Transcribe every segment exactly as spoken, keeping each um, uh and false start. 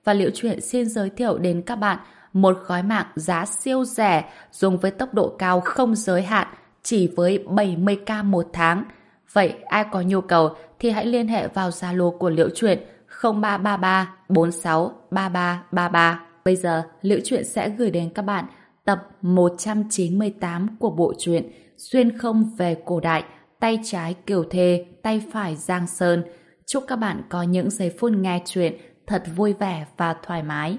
và Liễu Chuyện xin giới thiệu đến các bạn một gói mạng giá siêu rẻ dùng với tốc độ cao không giới hạn chỉ với bảy mươi k một tháng. Vậy ai có nhu cầu thì hãy liên hệ vào Zalo của Liễu Chuyện không ba ba ba bốn sáu ba ba ba ba. Bây giờ Liễu Chuyện sẽ gửi đến các bạn tập một trăm chín mươi tám của bộ truyện Xuyên không về cổ đại, tay trái Kiều Thê, tay phải Giang Sơn. Chúc các bạn có những giây phút nghe chuyện thật vui vẻ và thoải mái.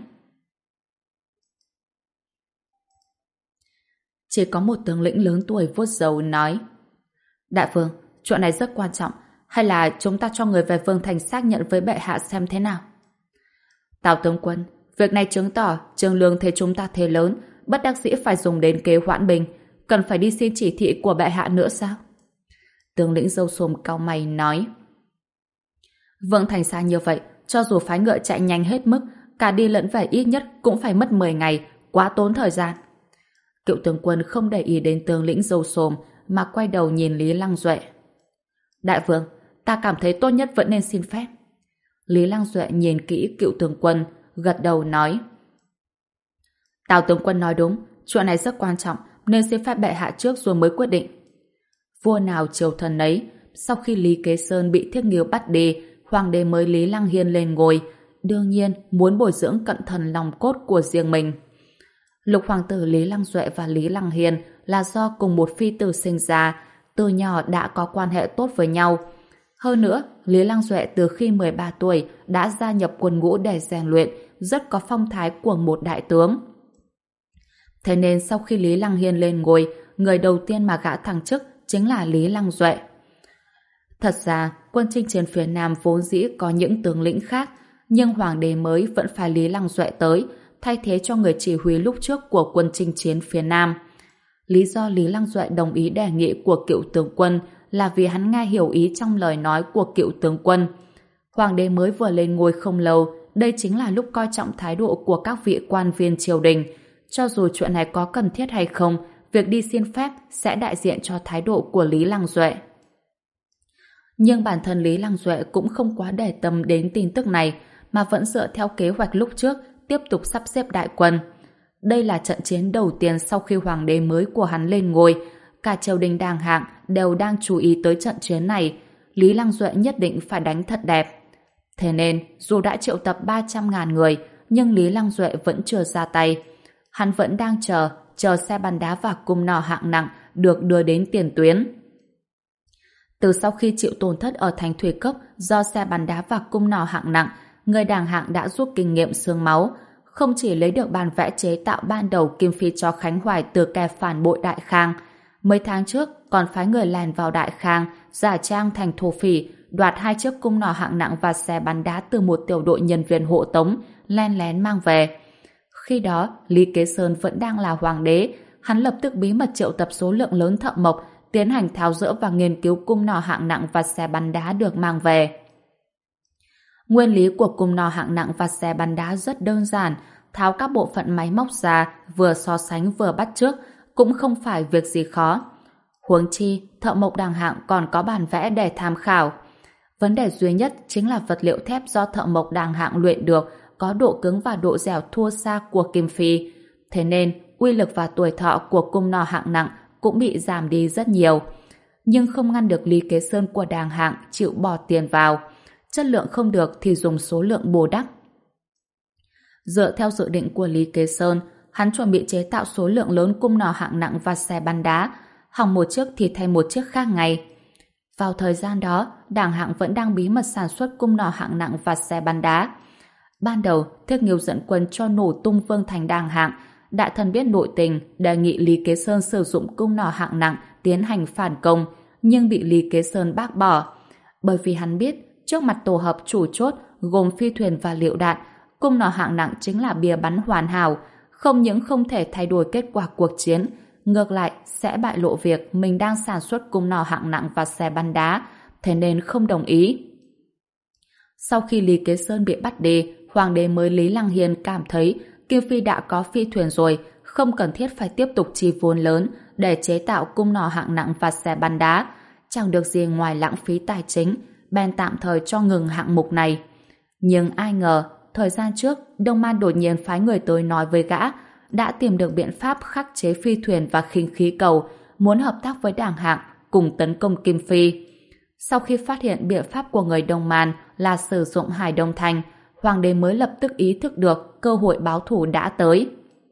Chỉ có một tướng lĩnh lớn tuổi vuốt râu nói: Đại vương, chuyện này rất quan trọng, hay là chúng ta cho người về Vương Thành xác nhận với bệ hạ xem thế nào? Tào tướng quân, việc này chứng tỏ Trương Lương thấy chúng ta thế lớn, bất đắc dĩ phải dùng đến kế hoãn binh, cần phải đi xin chỉ thị của bệ hạ nữa sao? Tướng lĩnh râu xồm cau mày nói: Vương Thành xa như vậy, cho dù phái ngựa chạy nhanh hết mức, cả đi lẫn về ít nhất cũng phải mất mười ngày, quá tốn thời gian. Cựu tướng quân không để ý đến tướng lĩnh râu xồm mà quay đầu nhìn Lý Lăng Duệ. Đại vương, ta cảm thấy tốt nhất vẫn nên xin phép. Lý Lăng Duệ nhìn kỹ cựu tướng quân, gật đầu nói: Tào tướng quân nói đúng, chuyện này rất quan trọng, nên xin phép bệ hạ trước rồi mới quyết định. Vua nào triều thần nấy, sau khi Lý Kế Sơn bị Thiết Nghiêu bắt đi, hoàng đế mới Lý Lăng Hiên lên ngôi, đương nhiên muốn bồi dưỡng cận thần lòng cốt của riêng mình. Lục hoàng tử Lý Lăng Duệ và Lý Lăng Hiên là do cùng một phi tử sinh ra, từ nhỏ đã có quan hệ tốt với nhau. Hơn nữa, Lý Lăng Duệ từ khi mười ba tuổi đã gia nhập quân ngũ để rèn luyện, rất có phong thái của một đại tướng. Thế nên sau khi Lý Lăng Hiên lên ngôi, người đầu tiên mà gã thăng chức chính là Lý Lăng Duệ. Thật ra, quân chinh chiến phía Nam vốn dĩ có những tướng lĩnh khác, nhưng hoàng đế mới vẫn phải Lý Lăng Duệ tới, thay thế cho người chỉ huy lúc trước của quân chinh chiến phía Nam. Lý do Lý Lăng Duệ đồng ý đề nghị của cựu tướng quân là vì hắn nghe hiểu ý trong lời nói của cựu tướng quân. Hoàng đế mới vừa lên ngôi không lâu, đây chính là lúc coi trọng thái độ của các vị quan viên triều đình. Cho dù chuyện này có cần thiết hay không, việc đi xin phép sẽ đại diện cho thái độ của Lý Lăng Duệ. Nhưng bản thân Lý Lăng Duệ cũng không quá để tâm đến tin tức này, mà vẫn dựa theo kế hoạch lúc trước, tiếp tục sắp xếp đại quân. Đây là trận chiến đầu tiên sau khi hoàng đế mới của hắn lên ngôi. Cả triều đình đàng hạng đều đang chú ý tới trận chiến này. Lý Lăng Duệ nhất định phải đánh thật đẹp. Thế nên, dù đã triệu tập ba trăm ngàn người, nhưng Lý Lăng Duệ vẫn chưa ra tay. Hắn vẫn đang chờ, chờ xe bắn đá và cung nỏ hạng nặng được đưa đến tiền tuyến. Từ sau khi chịu tổn thất ở thành Thủy Cốc do xe bắn đá và cung nỏ hạng nặng, người đàng hạng đã rút kinh nghiệm xương máu, không chỉ lấy được bản vẽ chế tạo ban đầu kim phi cho Khánh Hoài từ kẻ phản bội Đại Khang, mấy tháng trước còn phái người lèn vào Đại Khang, giả trang thành thổ phỉ, đoạt hai chiếc cung nỏ hạng nặng và xe bắn đá từ một tiểu đội nhân viên hộ tống, len lén mang về. Khi đó, Lý Kế Sơn vẫn đang là hoàng đế, hắn lập tức bí mật triệu tập số lượng lớn thợ mộc, tiến hành tháo dỡ và nghiên cứu cung nỏ hạng nặng và xe bắn đá được mang về. Nguyên lý của cung nỏ hạng nặng và xe bắn đá rất đơn giản, tháo các bộ phận máy móc ra, vừa so sánh vừa bắt chước, cũng không phải việc gì khó. Huống chi, thợ mộc đàng hạng còn có bản vẽ để tham khảo. Vấn đề duy nhất chính là vật liệu thép do thợ mộc đàng hạng luyện được có độ cứng và độ dẻo thua xa của kim phi. Thế nên, uy lực và tuổi thọ của cung nỏ hạng nặng cũng bị giảm đi rất nhiều. Nhưng không ngăn được Lý Kế Sơn của đàng hạng chịu bỏ tiền vào. Chất lượng không được thì dùng số lượng bù đắp. Dựa theo dự định của Lý Kế Sơn, hắn chuẩn bị chế tạo số lượng lớn cung nỏ hạng nặng và xe bắn đá, hỏng một chiếc thì thay một chiếc khác ngay. Vào thời gian đó, đàng hạng vẫn đang bí mật sản xuất cung nỏ hạng nặng và xe bắn đá. Ban đầu, Thiết Nghiêu dẫn quân cho nổ tung Vương Thành đàng hạng. Đại thần biết nội tình, đề nghị Lý Kế Sơn sử dụng cung nỏ hạng nặng tiến hành phản công, nhưng bị Lý Kế Sơn bác bỏ. Bởi vì hắn biết, trước mặt tổ hợp chủ chốt gồm phi thuyền và liệu đạn, cung nỏ hạng nặng chính là bia bắn hoàn hảo, không những không thể thay đổi kết quả cuộc chiến, ngược lại sẽ bại lộ việc mình đang sản xuất cung nỏ hạng nặng và xe bắn đá, thế nên không đồng ý. Sau khi Lý Kế Sơn bị bắt đi, hoàng đế mới Lý Lăng Hiên cảm thấy Kim Phi đã có phi thuyền rồi, không cần thiết phải tiếp tục chi vốn lớn để chế tạo cung nỏ hạng nặng và xe bắn đá, chẳng được gì ngoài lãng phí tài chính, bèn tạm thời cho ngừng hạng mục này. Nhưng ai ngờ, thời gian trước, Đông Man đột nhiên phái người tới nói với gã đã tìm được biện pháp khắc chế phi thuyền và khinh khí cầu, muốn hợp tác với Đảng Hạng cùng tấn công Kim Phi. Sau khi phát hiện biện pháp của người Đông Man là sử dụng Hải Đông Thanh, Hoàng đế mới lập tức ý thức được cơ hội báo thù đã tới.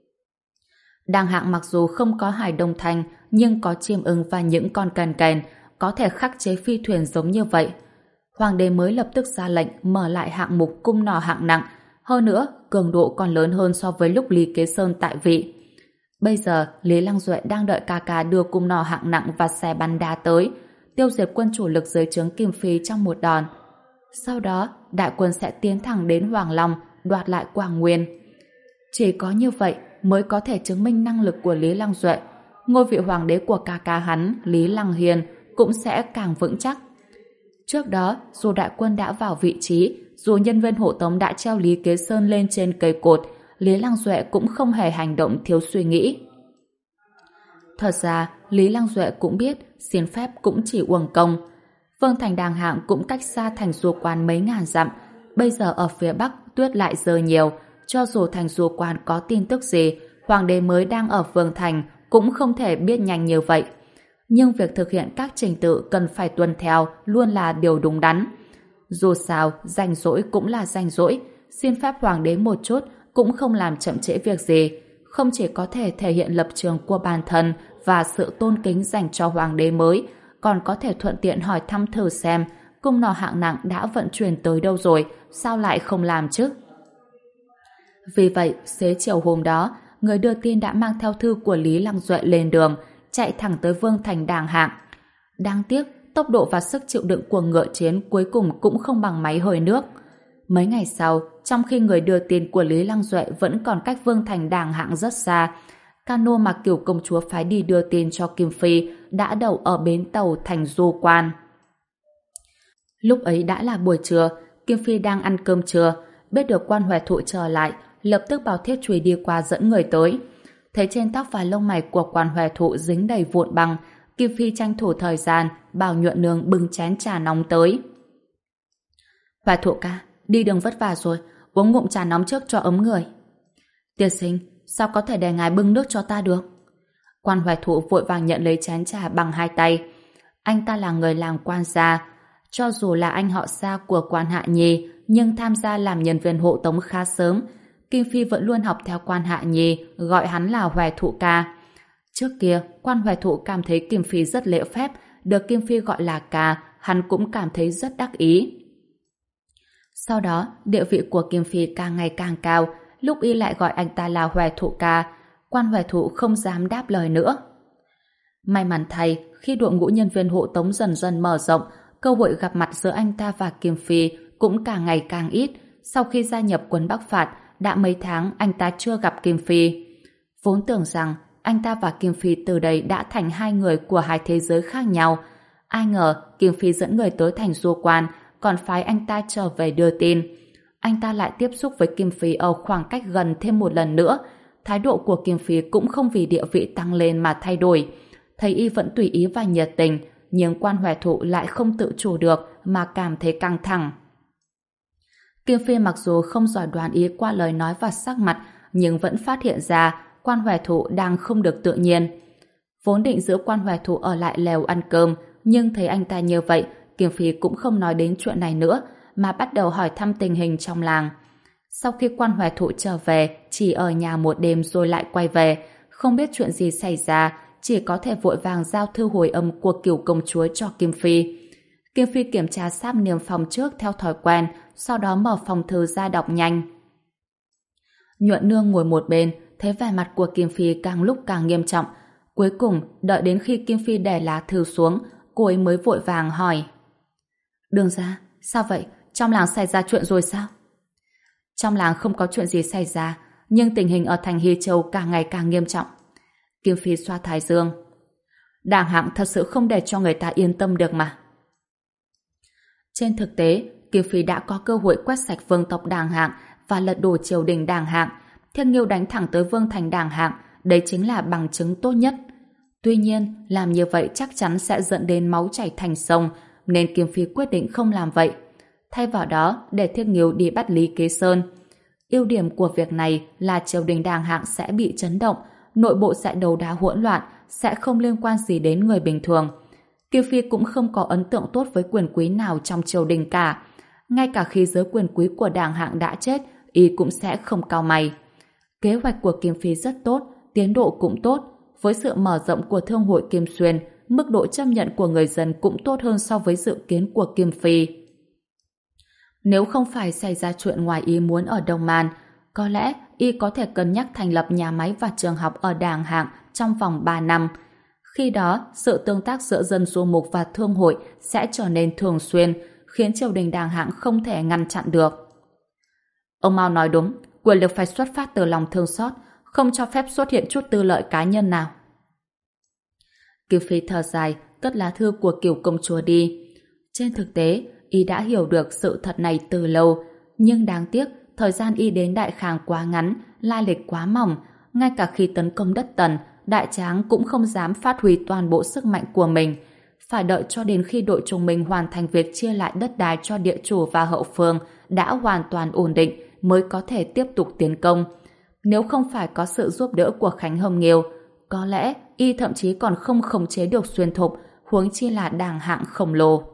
Đảng Hạng mặc dù không có Hải Đông Thanh, nhưng có chim ưng và những con càn kèn, có thể khắc chế phi thuyền giống như vậy. Hoàng đế mới lập tức ra lệnh mở lại hạng mục cung nỏ hạng nặng, hơn nữa cường độ còn lớn hơn so với lúc Lý Kế Sơn tại vị. Bây giờ Lý Lăng Duệ đang đợi ca ca đưa cung nỏ hạng nặng và xe bắn đá tới, tiêu diệt quân chủ lực dưới trướng Kim Phi trong một đòn. Sau đó đại quân sẽ tiến thẳng đến Hoàng Long đoạt lại Quảng Nguyên. Chỉ có như vậy mới có thể chứng minh năng lực của Lý Lăng Duệ. Ngôi vị hoàng đế của ca ca hắn, Lý Lăng Hiền, cũng sẽ càng vững chắc. Trước đó, dù đại quân đã vào vị trí, dù nhân viên hộ tống đã treo Lý Kế Sơn lên trên cây cột, Lý Lăng Duệ cũng không hề hành động thiếu suy nghĩ. Thật ra, Lý Lăng Duệ cũng biết xin phép cũng chỉ uổng công. Vương thành Đàng Hạng cũng cách xa thành Du Quan mấy ngàn dặm. Bây giờ ở phía Bắc tuyết lại rơi nhiều. Cho dù thành Du Quan có tin tức gì, hoàng đế mới đang ở Vương thành cũng không thể biết nhanh như vậy. Nhưng việc thực hiện các trình tự cần phải tuân theo luôn là điều đúng đắn. Dù sao, rảnh rỗi cũng là rảnh rỗi. Xin phép hoàng đế một chút cũng không làm chậm trễ việc gì. Không chỉ có thể thể hiện lập trường của bản thân và sự tôn kính dành cho hoàng đế mới, còn có thể thuận tiện hỏi thăm thử xem cung nỏ hạng nặng đã vận chuyển tới đâu rồi, sao lại không làm chứ? Vì vậy, xế chiều hôm đó, người đưa tin đã mang theo thư của Lý Lăng Duệ lên đường, chạy thẳng tới Vương thành Đàng Hạng. Đáng tiếc, tốc độ và sức chịu đựng của ngựa chiến cuối cùng cũng không bằng máy hơi nước. Mấy ngày sau, trong khi người đưa tin của Lý Lăng Duệ vẫn còn cách Vương thành Đàng Hạng rất xa, cano mà Cửu công chúa phái đi đưa tin cho Kim Phi đã đậu ở bến tàu thành Du Quan. Lúc ấy đã là buổi trưa, Kim Phi đang ăn cơm trưa, biết được Quan Hoè Thụ trở lại, lập tức bảo Thiết Chùy đi qua dẫn người tới. Thấy trên tóc và lông mày của Quan Hoè Thụ dính đầy vụn băng, Kim Phi tranh thủ thời gian bảo Nhuận Nương bưng chén trà nóng tới. Hoè Thụ ca, đi đường vất vả rồi, uống ngụm trà nóng trước cho ấm người. Tiên sinh, sao có thể để ngài bưng nước cho ta được? Quan Hoè Thụ vội vàng nhận lấy chén trà bằng hai tay. Anh ta là người làm quan gia, cho dù là anh họ xa của Quan Hạ Nhi, nhưng tham gia làm nhân viên hộ tống khá sớm. Kim Phi vẫn luôn học theo Quan Hạ Nhi, gọi hắn là Hoè Thụ ca. Trước kia, Quan Hoè Thụ cảm thấy Kim Phi rất lễ phép, được Kim Phi gọi là ca, hắn cũng cảm thấy rất đắc ý. Sau đó, địa vị của Kim Phi càng ngày càng cao, lúc y lại gọi anh ta là Hoè Thụ ca, Quan Hoè Thụ không dám đáp lời nữa. May mắn thay, khi đội ngũ nhân viên hộ tống dần dần mở rộng, cơ hội gặp mặt giữa anh ta và Kim Phi cũng càng ngày càng ít. Sau khi gia nhập quân Bắc Phạt, đã mấy tháng anh ta chưa gặp Kim Phi. Vốn tưởng rằng anh ta và Kim Phi từ đây đã thành hai người của hai thế giới khác nhau. Ai ngờ Kim Phi dẫn người tới thành Du Quan, còn phái anh ta trở về đưa tin. Anh ta lại tiếp xúc với Kim Phi ở khoảng cách gần thêm một lần nữa. Thái độ của Kim Phi cũng không vì địa vị tăng lên mà thay đổi. Thấy y vẫn tùy ý và nhiệt tình, nhưng Quan Hoè Thụ lại không tự chủ được mà cảm thấy căng thẳng. Kim Phi mặc dù không giỏi đoán ý qua lời nói và sắc mặt, nhưng vẫn phát hiện ra Quan Hoè Thụ đang không được tự nhiên. Vốn định giữ Quan Hoè Thụ ở lại lều ăn cơm, nhưng thấy anh ta như vậy, Kim Phi cũng không nói đến chuyện này nữa, mà bắt đầu hỏi thăm tình hình trong làng. Sau khi Quan Hoè Thụ trở về, chỉ ở nhà một đêm rồi lại quay về, không biết chuyện gì xảy ra, chỉ có thể vội vàng giao thư hồi âm của Cửu công chúa cho Kim Phi. Kim Phi kiểm tra sáp niêm phong trước theo thói quen, sau đó mở phòng thư ra đọc nhanh. Nhuận Nương ngồi một bên, thấy vẻ mặt của Kim Phi càng lúc càng nghiêm trọng. Cuối cùng, đợi đến khi Kim Phi để lá thư xuống, cô ấy mới vội vàng hỏi. Đường ra, sao vậy? Trong làng xảy ra chuyện rồi sao? Trong làng không có chuyện gì xảy ra, nhưng tình hình ở thành Hy Châu càng ngày càng nghiêm trọng. Kim Phi xoa thái dương. Đàng Hạng thật sự không để cho người ta yên tâm được mà. Trên thực tế, Kim Phi đã có cơ hội quét sạch vương tộc Đàng Hạng và lật đổ triều đình Đàng Hạng. Thiên Nghiêu đánh thẳng tới vương thành Đàng Hạng, đấy chính là bằng chứng tốt nhất. Tuy nhiên, làm như vậy chắc chắn sẽ dẫn đến máu chảy thành sông, nên Kim Phi quyết định không làm vậy. Thay vào đó, để Thiên Nghiêu đi bắt Lý Kế Sơn. Ưu điểm của việc này là triều đình Đàng Hạng sẽ bị chấn động, nội bộ sẽ đấu đá hỗn loạn, sẽ không liên quan gì đến người bình thường. Kiều Phi cũng không có ấn tượng tốt với quyền quý nào trong triều đình cả. Ngay cả khi giới quyền quý của Đàng Hạng đã chết, y cũng sẽ không cau mày. Kế hoạch của Kim Phi rất tốt, tiến độ cũng tốt. Với sự mở rộng của Thương hội Kim Xuyên, mức độ chấp nhận của người dân cũng tốt hơn so với dự kiến của Kim Phi. Nếu không phải xảy ra chuyện ngoài ý muốn ở Đông Man, có lẽ y có thể cân nhắc thành lập nhà máy và trường học ở Đàng Hạng trong vòng ba năm. Khi đó, sự tương tác giữa dân du mục và thương hội sẽ trở nên thường xuyên, khiến triều đình Đàng Hạng không thể ngăn chặn được. Ông Mao nói đúng, quyền lực phải xuất phát từ lòng thương xót, không cho phép xuất hiện chút tư lợi cá nhân nào. Kiều Phi thở dài, cất lá thư của Kiều công chúa đi. Trên thực tế, y đã hiểu được sự thật này từ lâu, nhưng đáng tiếc, thời gian y đến Đại Khang quá ngắn, lai lịch quá mỏng, ngay cả khi tấn công đất Tần, Đại Tráng cũng không dám phát huy toàn bộ sức mạnh của mình. Phải đợi cho đến khi đội Trung Minh hoàn thành việc chia lại đất đai cho địa chủ và hậu phương đã hoàn toàn ổn định mới có thể tiếp tục tiến công. Nếu không phải có sự giúp đỡ của Khánh Hồng Nghiêu, có lẽ y thậm chí còn không khống chế được Xuyên Thục, huống chi là Đàng Hạng khổng lồ.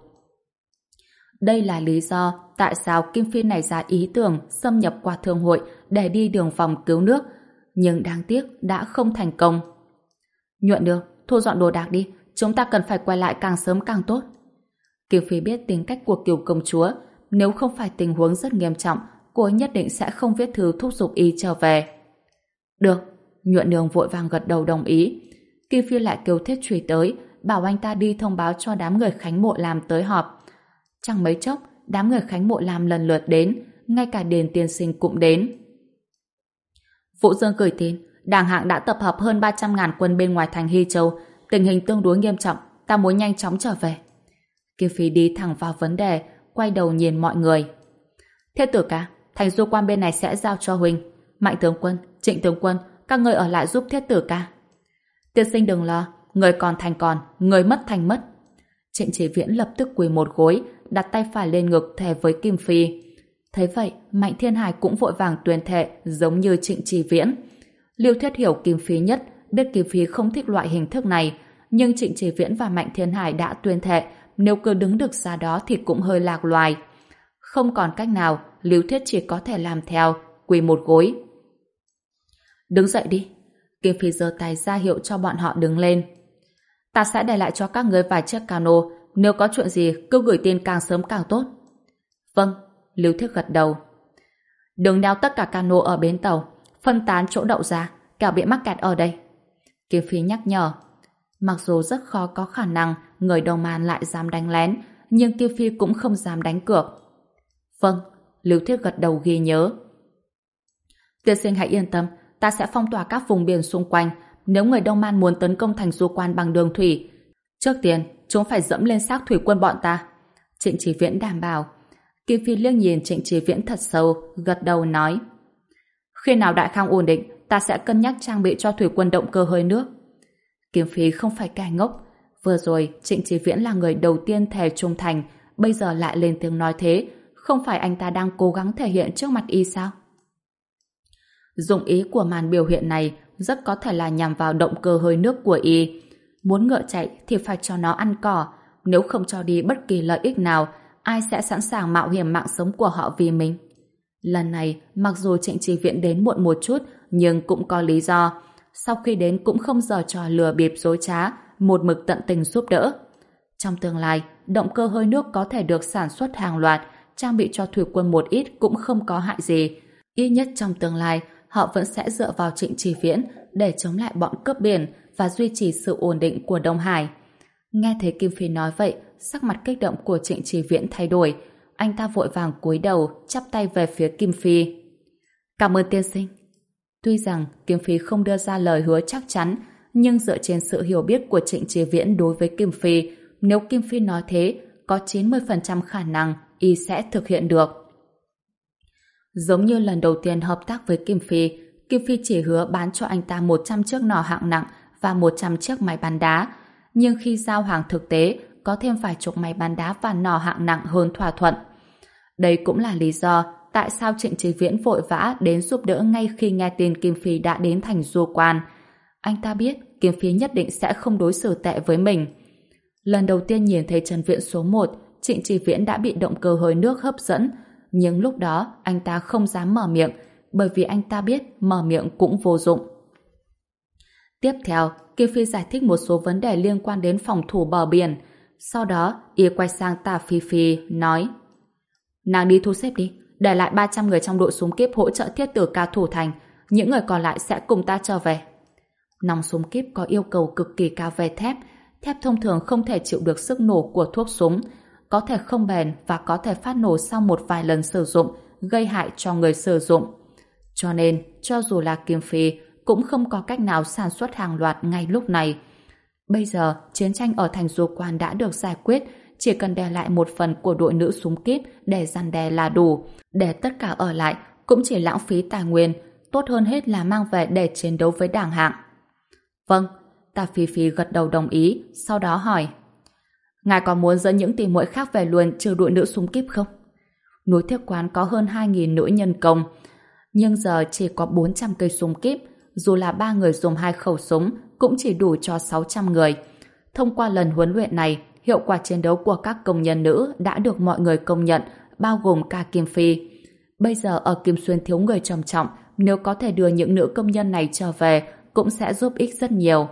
Đây là lý do tại sao Kim Phi nảy ra ý tưởng xâm nhập qua thương hội để đi đường vòng cứu nước, nhưng đáng tiếc đã không thành công. Nhuận Nương, thu dọn đồ đạc đi, chúng ta cần phải quay lại càng sớm càng tốt. Kiều Phi biết tính cách của Kiều công chúa, nếu không phải tình huống rất nghiêm trọng, cô ấy nhất định sẽ không viết thư thúc giục y trở về. Được, Nhuận Nương vội vàng gật đầu đồng ý. Kiều Phi lại kêu Thiết Trùy tới, bảo anh ta đi thông báo cho đám người Khánh Mộ Lam tới họp. Chẳng mấy chốc, đám người Khánh Mộ Lam lần lượt đến, ngay cả Điền tiên sinh cũng đến. Vũ Dương gửi tin, Đàng Hạng đã tập hợp hơn ba trăm ngàn quân bên ngoài thành Hy Châu, tình hình tương đối nghiêm trọng, ta muốn nhanh chóng trở về. Kiều Phi đi thẳng vào vấn đề, quay đầu nhìn mọi người. Thiết tử ca, thành du quan bên này sẽ giao cho huynh. Mạnh tướng quân, Trịnh tướng quân, các người ở lại giúp thiết tử ca. Tiên sinh đừng lo, người còn thành còn, người mất thành mất. Trịnh Chỉ Viễn lập tức quỳ một gối, đặt tay phải lên ngực thề với Kim Phi. Thấy vậy, Mạnh Thiên Hải cũng vội vàng tuyên thệ giống như Trịnh Chỉ Viễn. Liêu Thiết hiểu Kim Phi nhất, biết Kim Phi không thích loại hình thức này, nhưng Trịnh Chỉ Viễn và Mạnh Thiên Hải đã tuyên thệ, nếu cứ đứng được ra đó thì cũng hơi lạc loài. Không còn cách nào, Liêu Thiết chỉ có thể làm theo, quỳ một gối. Đứng dậy đi. Kim Phi giơ tay ra hiệu cho bọn họ đứng lên. Ta sẽ để lại cho các người vài chiếc cano, nếu có chuyện gì cứ gửi tin càng sớm càng tốt. Vâng, Liêu Thiết gật đầu. Đừng đeo tất cả cano ở bến tàu, phân tán chỗ đậu ra, kẻo bị mắc kẹt ở đây. Kim Phi nhắc nhở. Mặc dù rất khó có khả năng người Đông Man lại dám đánh lén, nhưng Kim Phi cũng không dám đánh cược. Vâng, Liêu Thiết gật đầu ghi nhớ. Tiên sinh hãy yên tâm, ta sẽ phong tỏa các vùng biển xung quanh. Nếu người Đông Man muốn tấn công thành du quan bằng đường thủy, trước tiên chúng phải dẫm lên xác thủy quân bọn ta. Trịnh Chỉ Viễn đảm bảo. Kim Phi liếc nhìn Trịnh Chỉ Viễn thật sâu, gật đầu nói. Khi nào Đại Khang ổn định, ta sẽ cân nhắc trang bị cho thủy quân động cơ hơi nước. Kim Phi không phải kẻ ngốc. Vừa rồi, Trịnh Chỉ Viễn là người đầu tiên thề trung thành, bây giờ lại lên tiếng nói thế, không phải anh ta đang cố gắng thể hiện trước mặt y sao? Dụng ý của màn biểu hiện này rất có thể là nhằm vào động cơ hơi nước của y. Muốn ngựa chạy thì phải cho nó ăn cỏ, nếu không cho đi bất kỳ lợi ích nào, ai sẽ sẵn sàng mạo hiểm mạng sống của họ vì mình? Lần này, mặc dù Trịnh Chỉ Viễn đến muộn một chút, nhưng cũng có lý do. Sau khi đến cũng không giở trò lừa bịp dối trá, một mực tận tình giúp đỡ. Trong tương lai, động cơ hơi nước có thể được sản xuất hàng loạt, trang bị cho thủy quân một ít cũng không có hại gì. Ít nhất trong tương lai, họ vẫn sẽ dựa vào Trịnh Chỉ Viễn để chống lại bọn cướp biển và duy trì sự ổn định của Đông Hải. Nghe thấy Kim Phi nói vậy, sắc mặt kích động của Trịnh Chỉ Viễn thay đổi. Anh ta vội vàng cúi đầu, chắp tay về phía Kim Phi. Cảm ơn tiên sinh. Tuy rằng Kim Phi không đưa ra lời hứa chắc chắn, nhưng dựa trên sự hiểu biết của Trịnh Chỉ Viễn đối với Kim Phi, nếu Kim Phi nói thế, có chín mươi phần trăm khả năng y sẽ thực hiện được. Giống như lần đầu tiên hợp tác với Kim Phi, Kim Phi chỉ hứa bán cho anh ta một trăm chiếc nỏ hạng nặng và một trăm chiếc máy bắn đá, nhưng khi giao hàng thực tế, có thêm vài chục máy bắn đá và nỏ hạng nặng hơn thỏa thuận. Đây cũng là lý do tại sao Trịnh Chí Viễn vội vã đến giúp đỡ ngay khi nghe tin Kim Phi đã đến thành du quan. Anh ta biết Kim Phi nhất định sẽ không đối xử tệ với mình. Lần đầu tiên nhìn thấy Trần Viện số một, Trịnh Chí Viễn đã bị động cơ hơi nước hấp dẫn, nhưng lúc đó anh ta không dám mở miệng, bởi vì anh ta biết mở miệng cũng vô dụng. Tiếp theo, Kim Phi giải thích một số vấn đề liên quan đến phòng thủ bờ biển. Sau đó, y quay sang Tả Phi Phi, nói: nàng đi thu xếp đi, để lại ba trăm người trong đội súng kíp hỗ trợ thiết tử ca thủ thành, những người còn lại sẽ cùng ta trở về. Nòng súng kíp có yêu cầu cực kỳ cao về thép, thép thông thường không thể chịu được sức nổ của thuốc súng, có thể không bền và có thể phát nổ sau một vài lần sử dụng, gây hại cho người sử dụng. Cho nên, cho dù là Kim Phi, cũng không có cách nào sản xuất hàng loạt ngay lúc này. Bây giờ, chiến tranh ở thành du quan đã được giải quyết, chỉ cần đè lại một phần của đội nữ súng kíp để răn đe là đủ. Để tất cả ở lại cũng chỉ lãng phí tài nguyên, tốt hơn hết là mang về để chiến đấu với đảng hạng. Vâng, Tả Phi Phi gật đầu đồng ý, sau đó hỏi: ngài có muốn dẫn những tỷ muội khác về luôn trừ đội nữ súng kíp không? Núi Thiết Quán có hơn hai nghìn nữ nhân công, nhưng giờ chỉ có bốn trăm cây súng kíp, dù là ba người dùng hai khẩu súng cũng chỉ đủ cho sáu trăm người. Thông qua lần huấn luyện này, hiệu quả chiến đấu của các công nhân nữ đã được mọi người công nhận, bao gồm cả Kim Phi. Bây giờ ở Kim Xuyên thiếu người trầm trọng, nếu có thể đưa những nữ công nhân này trở về cũng sẽ giúp ích rất nhiều.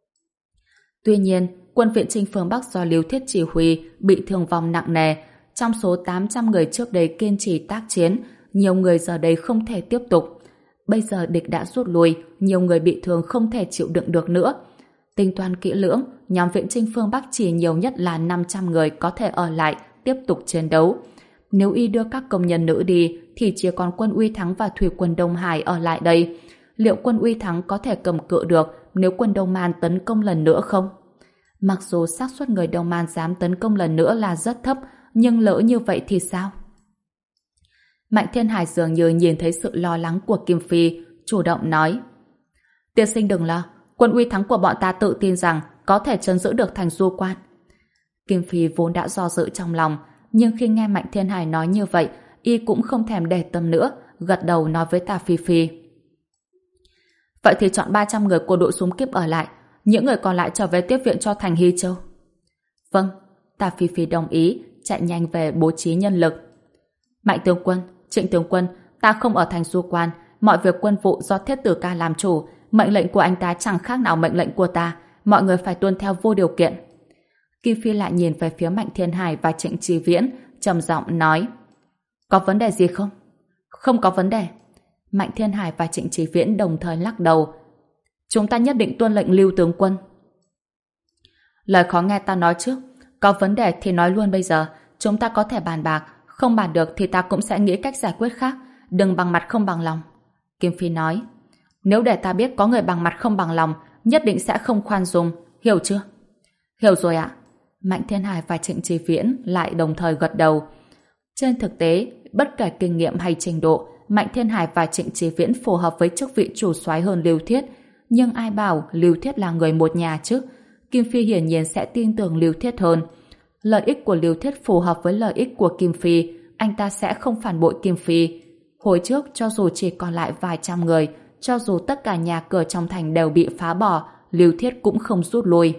Tuy nhiên, quân viện chinh phương Bắc do Lưu Thiết chỉ huy bị thương vong nặng nề. Trong số tám trăm người trước đây kiên trì tác chiến, nhiều người giờ đây không thể tiếp tục. Bây giờ địch đã rút lui, nhiều người bị thương không thể chịu đựng được nữa. Tính toán kỹ lưỡng, nhóm viện chinh phương Bắc chỉ nhiều nhất là năm trăm người có thể ở lại tiếp tục chiến đấu. Nếu y đưa các công nhân nữ đi thì chỉ còn quân Uy Thắng và thủy quân Đông Hải ở lại đây. Liệu quân Uy Thắng có thể cầm cự được nếu quân Đông Man tấn công lần nữa không? Mặc dù xác suất người Đông Man dám tấn công lần nữa là rất thấp, nhưng lỡ như vậy thì sao? Mạnh Thiên Hải dường như nhìn thấy sự lo lắng của Kim Phi, chủ động nói: tiên sinh đừng lo, quân Uy Thắng của bọn ta tự tin rằng có thể trấn giữ được thành du quan. Kim Phi vốn đã do dự trong lòng, nhưng khi nghe Mạnh Thiên Hải nói như vậy, y cũng không thèm để tâm nữa, gật đầu nói với Tả Phi Phi: vậy thì chọn ba trăm người của đội súng kíp ở lại, những người còn lại trở về tiếp viện cho thành Hy Châu. Vâng, Tả Phi Phi đồng ý, chạy nhanh về bố trí nhân lực. Mạnh tướng quân, Trịnh tướng quân, ta không ở thành du quan, mọi việc quân vụ do Thiết Tử Ca làm chủ, mệnh lệnh của anh ta chẳng khác nào mệnh lệnh của ta, mọi người phải tuân theo vô điều kiện. Kim Phi lại nhìn về phía Mạnh Thiên Hải và Trịnh Chí Viễn, trầm giọng nói: có vấn đề gì không? Không có vấn đề. Mạnh Thiên Hải và Trịnh Chí Viễn đồng thời lắc đầu. Chúng ta nhất định tuân lệnh Lưu tướng quân. Lời khó nghe ta nói trước, có vấn đề thì nói luôn bây giờ, chúng ta có thể bàn bạc, không bàn được thì ta cũng sẽ nghĩ cách giải quyết khác, đừng bằng mặt không bằng lòng. Kim Phi nói: nếu để ta biết có người bằng mặt không bằng lòng, nhất định sẽ không khoan dung, hiểu chưa? Hiểu rồi ạ. Mạnh Thiên Hải và Trịnh Chí Viễn lại đồng thời gật đầu. Trên thực tế, bất kể kinh nghiệm hay trình độ, Mạnh Thiên Hải và Trịnh Chí Viễn phù hợp với chức vị chủ soái hơn Lưu Thiết, nhưng ai bảo Lưu Thiết là người một nhà chứ? Kim Phi hiển nhiên sẽ tin tưởng Lưu Thiết hơn. Lợi ích của Lưu Thiết phù hợp với lợi ích của Kim Phi, anh ta sẽ không phản bội Kim Phi. Hồi trước, cho dù chỉ còn lại vài trăm người, cho dù tất cả nhà cửa trong thành đều bị phá bỏ, Lưu Thiết cũng không rút lui.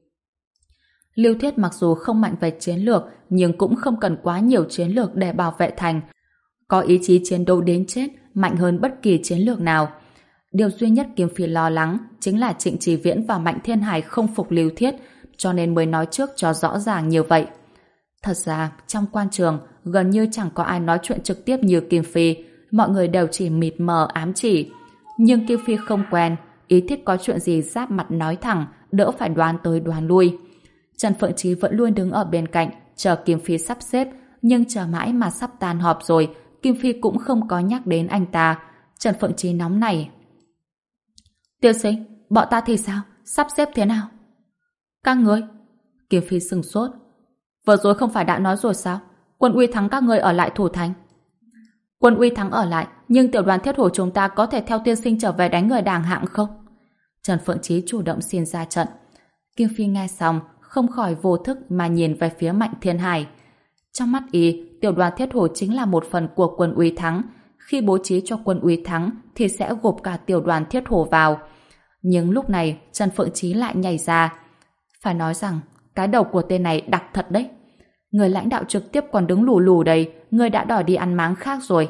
Lưu Thiết mặc dù không mạnh về chiến lược, nhưng cũng không cần quá nhiều chiến lược để bảo vệ thành. Có ý chí chiến đấu đến chết, mạnh hơn bất kỳ chiến lược nào. Điều duy nhất Kim Phi lo lắng chính là Trịnh Chí Viễn và Mạnh Thiên Hải không phục Lưu Thiết, cho nên mới nói trước cho rõ ràng như vậy. Thật ra, trong quan trường, gần như chẳng có ai nói chuyện trực tiếp như Kim Phi, mọi người đều chỉ mịt mờ ám chỉ. Nhưng Kim Phi không quen, ý thích có chuyện gì giáp mặt nói thẳng, đỡ phải đoán tới đoán lui. Trần Phượng Chí vẫn luôn đứng ở bên cạnh, chờ Kim Phi sắp xếp, nhưng chờ mãi mà sắp tan họp rồi, Kim Phi cũng không có nhắc đến anh ta. Trần Phượng Chí nóng nảy. Tiên sinh, bọn ta thì sao? Sắp xếp thế nào? Các ngươi? Kim Phi sừng sốt. Vừa rồi không phải đã nói rồi sao? Quân Uy Thắng các ngươi ở lại thủ thành. Quân Uy Thắng ở lại, nhưng tiểu đoàn thiết hổ chúng ta có thể theo tiên sinh trở về đánh người đảng hạng không? Trần Phượng Chí chủ động xin ra trận. Kim Phi nghe xong, không khỏi vô thức mà nhìn về phía Mạnh Thiên Hải. Trong mắt y, tiểu đoàn thiết hổ chính là một phần của quân Uy Thắng. Khi bố trí cho quân Uy Thắng thì sẽ gộp cả tiểu đoàn thiết hổ vào. Nhưng lúc này Trần Phượng Chí lại nhảy ra. Phải nói rằng cái đầu của tên này đặc thật đấy. Người lãnh đạo trực tiếp còn đứng lù lù đây, người đã đòi đi ăn máng khác rồi.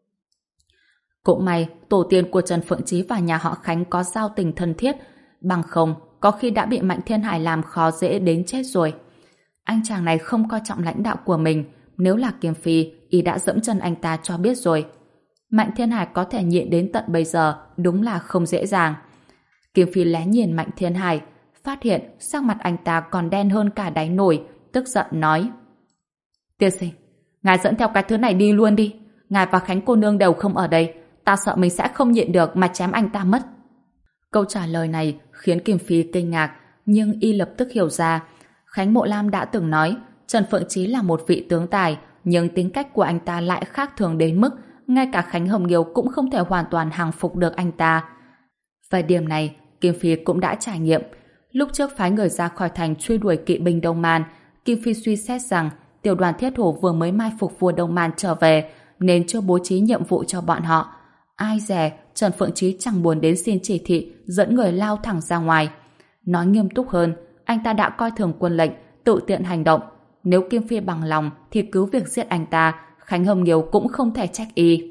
Cũng may tổ tiên của Trần Phượng Chí và nhà họ Khánh có giao tình thân thiết, bằng không có khi đã bị Mạnh Thiên Hải làm khó dễ đến chết rồi. Anh chàng này không coi trọng lãnh đạo của mình, nếu là Kiêm Phi, y đã dẫm chân anh ta cho biết rồi. Mạnh Thiên Hải có thể nhịn đến tận bây giờ, đúng là không dễ dàng. Kiêm Phi lén nhìn Mạnh Thiên Hải, phát hiện sắc mặt anh ta còn đen hơn cả đáy nồi, tức giận nói: Tiên sinh, ngài dẫn theo cái thứ này đi luôn đi. Ngài và Khánh cô nương đều không ở đây, ta sợ mình sẽ không nhịn được mà chém anh ta mất. Câu trả lời này khiến Kiêm Phi kinh ngạc, nhưng y lập tức hiểu ra. Khánh Mộ Lam đã từng nói Trần Phượng Chí là một vị tướng tài, nhưng tính cách của anh ta lại khác thường đến mức ngay cả Khánh Hồng Nghiêu cũng không thể hoàn toàn hàng phục được anh ta. Về điểm này, Kim Phi cũng đã trải nghiệm. Lúc trước phái người ra khỏi thành truy đuổi kỵ binh Đông Man, Kim Phi suy xét rằng tiểu đoàn thiết hổ vừa mới mai phục vua Đông Man trở về, nên chưa bố trí nhiệm vụ cho bọn họ. Ai dè, Trần Phượng Chí chẳng buồn đến xin chỉ thị, dẫn người lao thẳng ra ngoài. Nói nghiêm túc hơn, anh ta đã coi thường quân lệnh, tự tiện hành động. Nếu Kim Phi bằng lòng thì cứ việc giết anh ta, Khánh Hồng Nghiêu cũng không thể trách y.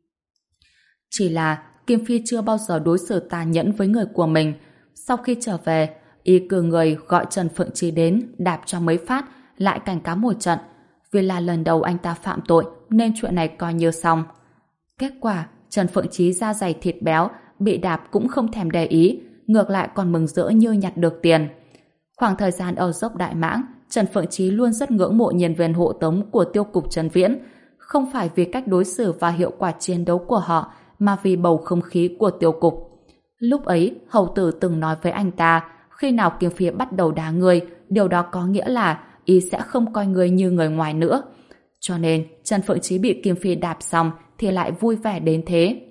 Chỉ là Kim Phi chưa bao giờ đối xử tàn nhẫn với người của mình. Sau khi trở về, y cử người gọi Trần Phượng Chí đến, đạp cho mấy phát, lại cảnh cáo một trận. Vì là lần đầu anh ta phạm tội nên chuyện này coi như xong. Kết quả, Trần Phượng Chí da dày thịt béo, bị đạp cũng không thèm để ý, ngược lại còn mừng rỡ như nhặt được tiền. Khoảng thời gian ở dốc Đại Mãng, Trần Phượng Chí luôn rất ngưỡng mộ nhân viên hộ tống của tiêu cục Trần Viễn, không phải vì cách đối xử và hiệu quả chiến đấu của họ, mà vì bầu không khí của tiêu cục. Lúc ấy, hầu tử từng nói với anh ta, khi nào Kim Phi bắt đầu đá người, điều đó có nghĩa là y sẽ không coi người như người ngoài nữa. Cho nên, Trần Phượng Chí bị Kim Phi đạp xong thì lại vui vẻ đến thế.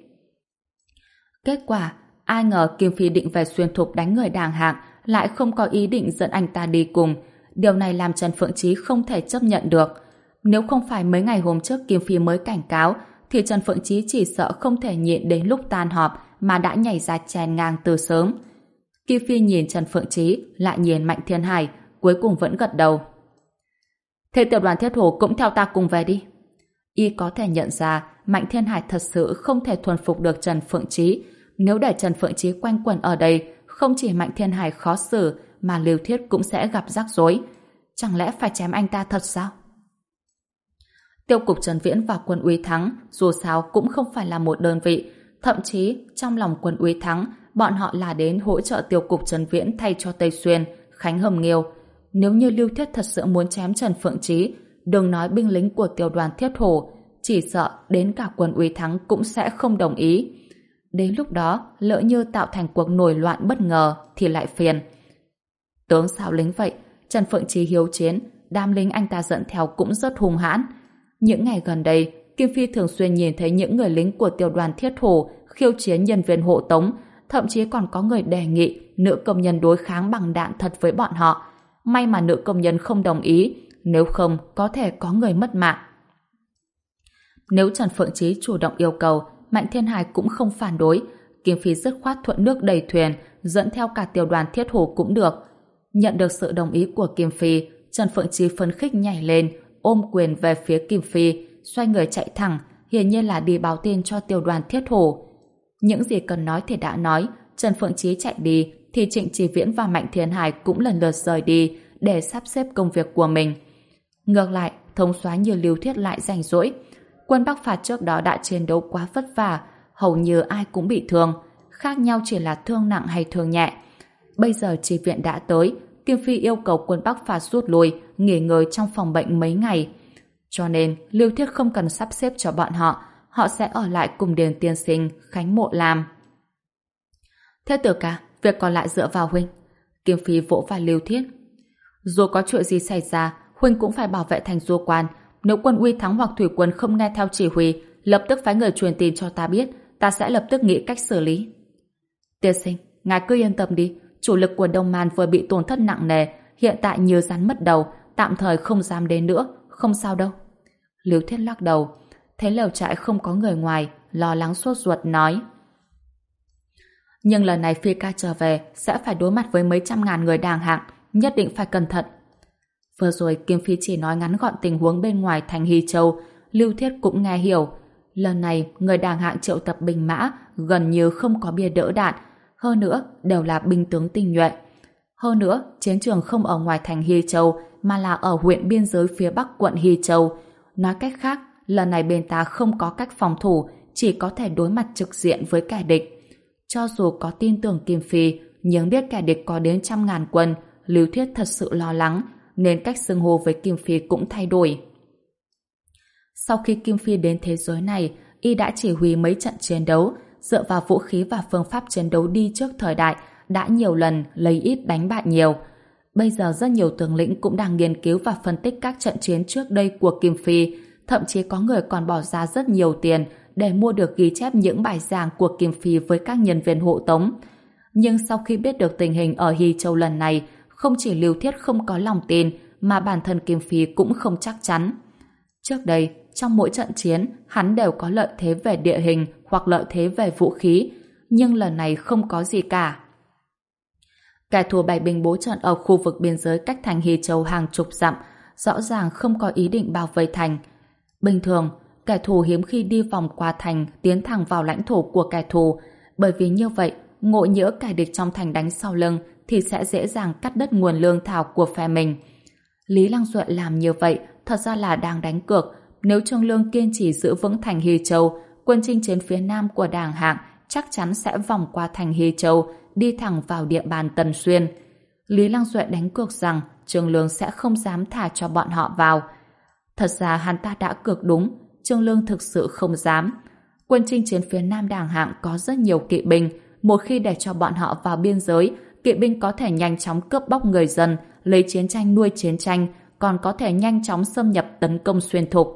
Kết quả, ai ngờ Kim Phi định về Xuyên Thục đánh người đàng hạng, lại không có ý định dẫn anh ta đi cùng. Điều này làm Trần Phượng Chí không thể chấp nhận được. Nếu không phải mấy ngày hôm trước Kim Phi mới cảnh cáo, thì Trần Phượng Chí chỉ sợ không thể nhịn đến lúc tan họp mà đã nhảy ra chèn ngang từ sớm. Kim Phi nhìn Trần Phượng Chí, lại nhìn Mạnh Thiên Hải, cuối cùng vẫn gật đầu. Thế tiểu đoàn thiết hổ cũng theo ta cùng về đi. Y có thể nhận ra Mạnh Thiên Hải thật sự không thể thuần phục được Trần Phượng Chí. Nếu để Trần Phượng Chí quanh quẩn ở đây, không chỉ Mạnh Thiên Hải khó xử, mà Lưu Thiết cũng sẽ gặp rắc rối. Chẳng lẽ phải chém anh ta thật sao? Tiêu cục Trần Viễn và quân Uy Thắng dù sao cũng không phải là một đơn vị. Thậm chí, trong lòng quân Uy Thắng, bọn họ là đến hỗ trợ tiêu cục Trần Viễn thay cho Tây Xuyên, Khánh Hồng Nghiêu. Nếu như Lưu Thiết thật sự muốn chém Trần Phượng Chí, đừng nói binh lính của tiểu đoàn thiết hổ, chỉ sợ đến cả quân Uy Thắng cũng sẽ không đồng ý. Đến lúc đó, lỡ như tạo thành cuộc nổi loạn bất ngờ thì lại phiền. Tướng sao lính vậy, Trần Phượng Chí hiếu chiến, đám lính anh ta dẫn theo cũng rất hung hãn. Những ngày gần đây, Kim Phi thường xuyên nhìn thấy những người lính của tiểu đoàn thiết hổ khiêu chiến nhân viên hộ tống, thậm chí còn có người đề nghị nữ công nhân đối kháng bằng đạn thật với bọn họ. May mà nữ công nhân không đồng ý, nếu không có thể có người mất mạng. Nếu Trần Phượng Chí chủ động yêu cầu, Mạnh Thiên Hải cũng không phản đối. Kim Phi dứt khoát thuận nước đầy thuyền, dẫn theo cả tiểu đoàn thiết hổ cũng được. Nhận được sự đồng ý của Kim Phi, Trần Phượng Chí phấn khích nhảy lên, ôm quyền về phía Kim Phi, xoay người chạy thẳng, hiển nhiên là đi báo tin cho tiểu đoàn thiết hổ. Những gì cần nói thì đã nói, Trần Phượng Chí chạy đi, thì Trịnh Chí Viễn và Mạnh Thiên Hải cũng lần lượt rời đi để sắp xếp công việc của mình. Ngược lại, thống soái như Lưu Thiết lại rảnh rỗi. Quân Bắc Phạt trước đó đã chiến đấu quá vất vả, hầu như ai cũng bị thương, khác nhau chỉ là thương nặng hay thương nhẹ. Bây giờ chi viện đã tới, Kim Phi yêu cầu quân Bắc Phạt rút lui, nghỉ ngơi trong phòng bệnh mấy ngày. Cho nên, Lưu Thiết không cần sắp xếp cho bọn họ, họ sẽ ở lại cùng Điền Tiên Sinh, Khánh Mộ Lam. Thế Tử Ca, việc còn lại dựa vào huynh. Kim Phi vỗ vai Lưu Thiết. Dù có chuyện gì xảy ra, huynh cũng phải bảo vệ thành Du Quan. Nếu quân Uy Thắng hoặc thủy quân không nghe theo chỉ huy, lập tức phái người truyền tin cho ta biết, ta sẽ lập tức nghĩ cách xử lý. Tiên sinh, ngài cứ yên tâm đi, chủ lực của Đông Man vừa bị tổn thất nặng nề, hiện tại như rắn mất đầu, tạm thời không dám đến nữa, không sao đâu. Lưu Thiết lắc đầu. Thấy lều trại không có người ngoài, lo lắng sốt ruột nói. Nhưng lần này Phi ca trở về sẽ phải đối mặt với mấy trăm ngàn người đàng hạng, nhất định phải cẩn thận. Vừa rồi Kim Phi chỉ nói ngắn gọn tình huống bên ngoài thành Hy Châu, Lưu Thiết cũng nghe hiểu. Lần này người đàng hạng triệu tập binh mã gần như không có bia đỡ đạn, hơn nữa đều là binh tướng tinh nhuệ. Hơn nữa, chiến trường không ở ngoài thành Hy Châu mà là ở huyện biên giới phía bắc quận Hy Châu. Nói cách khác, lần này bên ta không có cách phòng thủ, chỉ có thể đối mặt trực diện với kẻ địch. Cho dù có tin tưởng Kim Phi, nhưng biết kẻ địch có đến trăm ngàn quân, Lưu Thiết thật sự lo lắng, nên cách xưng hô với Kim Phi cũng thay đổi. Sau khi Kim Phi đến thế giới này, y đã chỉ huy mấy trận chiến đấu, dựa vào vũ khí và phương pháp chiến đấu đi trước thời đại, đã nhiều lần lấy ít đánh bại nhiều. Bây giờ rất nhiều tướng lĩnh cũng đang nghiên cứu và phân tích các trận chiến trước đây của Kim Phi, thậm chí có người còn bỏ ra rất nhiều tiền để mua được ghi chép những bài giảng của Kim Phi với các nhân viên hộ tống. Nhưng sau khi biết được tình hình ở Hy Châu lần này, không chỉ Lưu Thiết không có lòng tin, mà bản thân Kim Phi cũng không chắc chắn. Trước đây, trong mỗi trận chiến, hắn đều có lợi thế về địa hình hoặc lợi thế về vũ khí, nhưng lần này không có gì cả. Kẻ thù bày binh bố trận ở khu vực biên giới cách thành Hy Châu hàng chục dặm, rõ ràng không có ý định bao vây thành. Bình thường, kẻ thù hiếm khi đi vòng qua thành tiến thẳng vào lãnh thổ của kẻ thù, bởi vì như vậy, ngộ nhỡ kẻ địch trong thành đánh sau lưng thì sẽ dễ dàng cắt đứt nguồn lương thảo của phe mình. Lý Lăng Duệ làm như vậy thật ra là đang đánh cược. Nếu Trương Lương kiên trì giữ vững thành Hy Châu, quân chinh chiến phía nam của Đàng Hạng chắc chắn sẽ vòng qua thành Hy Châu, đi thẳng vào địa bàn Tần Xuyên. Lý Lăng Duệ đánh cược rằng Trương Lương sẽ không dám thả cho bọn họ vào. Thật ra hắn ta đã cược đúng, Trương Lương thực sự không dám. Quân chinh chiến phía nam Đàng Hạng có rất nhiều kỵ binh, một khi để cho bọn họ vào biên giới, kỵ binh có thể nhanh chóng cướp bóc người dân, lấy chiến tranh nuôi chiến tranh, còn có thể nhanh chóng xâm nhập tấn công Xuyên Thục.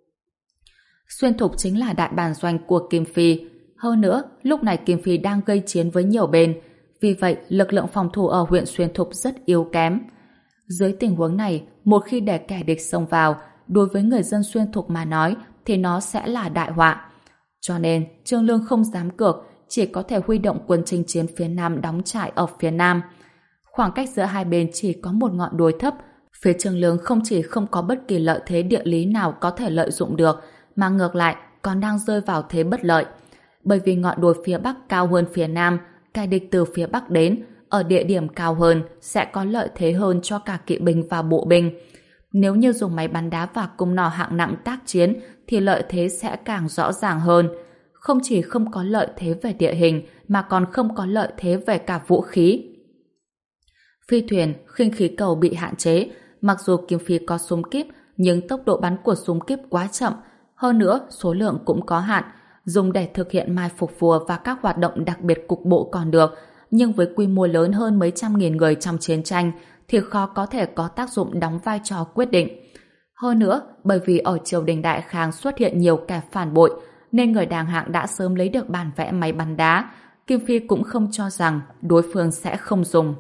Xuyên Thục chính là đại bản doanh của Kim Phi. Hơn nữa, lúc này Kim Phi đang gây chiến với nhiều bên, vì vậy lực lượng phòng thủ ở huyện Xuyên Thục rất yếu kém. Dưới tình huống này, một khi để kẻ địch xông vào, đối với người dân Xuyên Thục mà nói thì nó sẽ là đại họa. Cho nên, Trương Lương không dám cược, chỉ có thể huy động quân chinh chiến phía nam đóng trại ở phía nam. Khoảng cách giữa hai bên chỉ có một ngọn đồi thấp, phía Trương Lương không chỉ không có bất kỳ lợi thế địa lý nào có thể lợi dụng được, mà ngược lại còn đang rơi vào thế bất lợi. Bởi vì ngọn đồi phía bắc cao hơn phía nam, kẻ địch từ phía bắc đến, ở địa điểm cao hơn sẽ có lợi thế hơn cho cả kỵ binh và bộ binh. Nếu như dùng máy bắn đá và cung nỏ hạng nặng tác chiến thì lợi thế sẽ càng rõ ràng hơn. Không chỉ không có lợi thế về địa hình mà còn không có lợi thế về cả vũ khí. Phi thuyền, khinh khí cầu bị hạn chế, mặc dù Kim Phi có súng kíp nhưng tốc độ bắn của súng kíp quá chậm, hơn nữa số lượng cũng có hạn, dùng để thực hiện mai phục vua và các hoạt động đặc biệt cục bộ còn được, nhưng với quy mô lớn hơn mấy trăm nghìn người trong chiến tranh thì khó có thể có tác dụng đóng vai trò quyết định. Hơn nữa, bởi vì ở triều đình Đại Khang xuất hiện nhiều kẻ phản bội, nên người Đàng Hạng đã sớm lấy được bản vẽ máy bắn đá. Kim Phi cũng không cho rằng đối phương sẽ không dùng.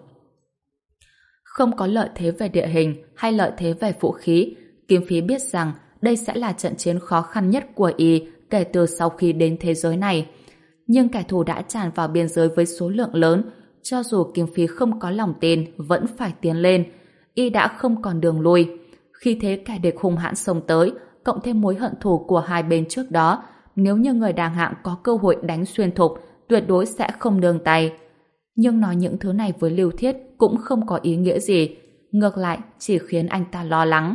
Không có lợi thế về địa hình hay lợi thế về vũ khí, Kim Phi biết rằng đây sẽ là trận chiến khó khăn nhất của y kể từ sau khi đến thế giới này. Nhưng kẻ thù đã tràn vào biên giới với số lượng lớn, cho dù Kim Phi không có lòng tin vẫn phải tiến lên. Y đã không còn đường lui. Khi thế kẻ địch hung hãn xông tới, cộng thêm mối hận thù của hai bên trước đó, nếu như người Đàng Hạng có cơ hội đánh Xuyên Thục, tuyệt đối sẽ không nương tay. Nhưng nói những thứ này với Lưu Thiết cũng không có ý nghĩa gì, ngược lại chỉ khiến anh ta lo lắng.